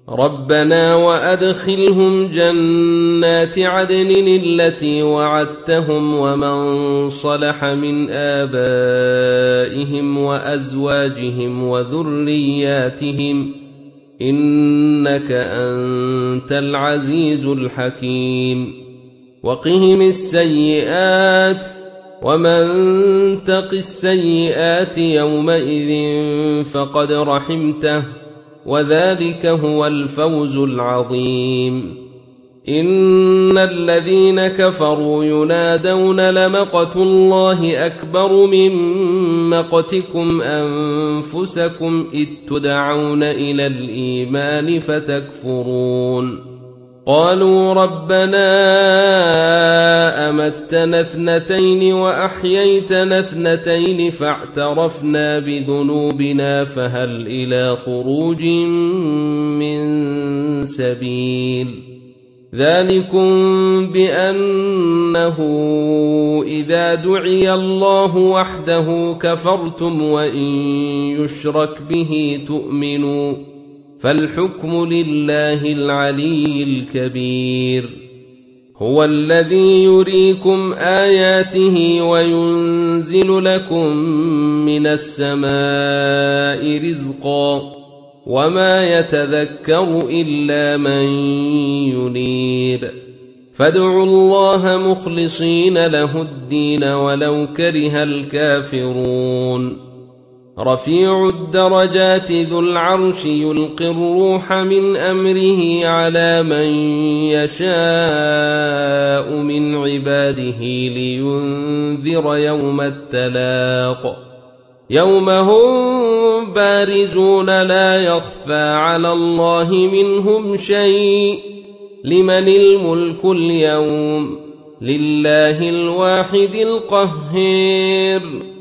ربنا وأدخلهم جنات عدن التي وعدتهم ومن صلح من آبائهم وأزواجهم وذرياتهم إنك أنت العزيز الحكيم وقهم السيئات ومن تق السيئات يومئذ فقد رحمته وذلك هو الفوز العظيم إن الذين كفروا ينادون لمقت الله أكبر من مقتكم أنفسكم إذ تدعون إلى الإيمان فتكفرون قالوا ربنا أمتنا اثنتين وأحييتنا اثنتين فاعترفنا بذنوبنا فهل إلى خروج من سبيل ذلكم بأنه إذا دعي الله وحده كفرتم وإن يشرك به تؤمنوا فالحكم لله العلي الكبير هو الذي يريكم آياته وينزل لكم من السماء رزقا وما يتذكر إلا من ينيب فادعوا الله مخلصين له الدين ولو كره الكافرون رفيع الدرجات ذو العرش يلقي الروح من أمره على من يشاء من عباده لينذر يوم التلاق يوم هم بارزون لا يخفى على الله منهم شيء لمن الملك اليوم لله الواحد القهار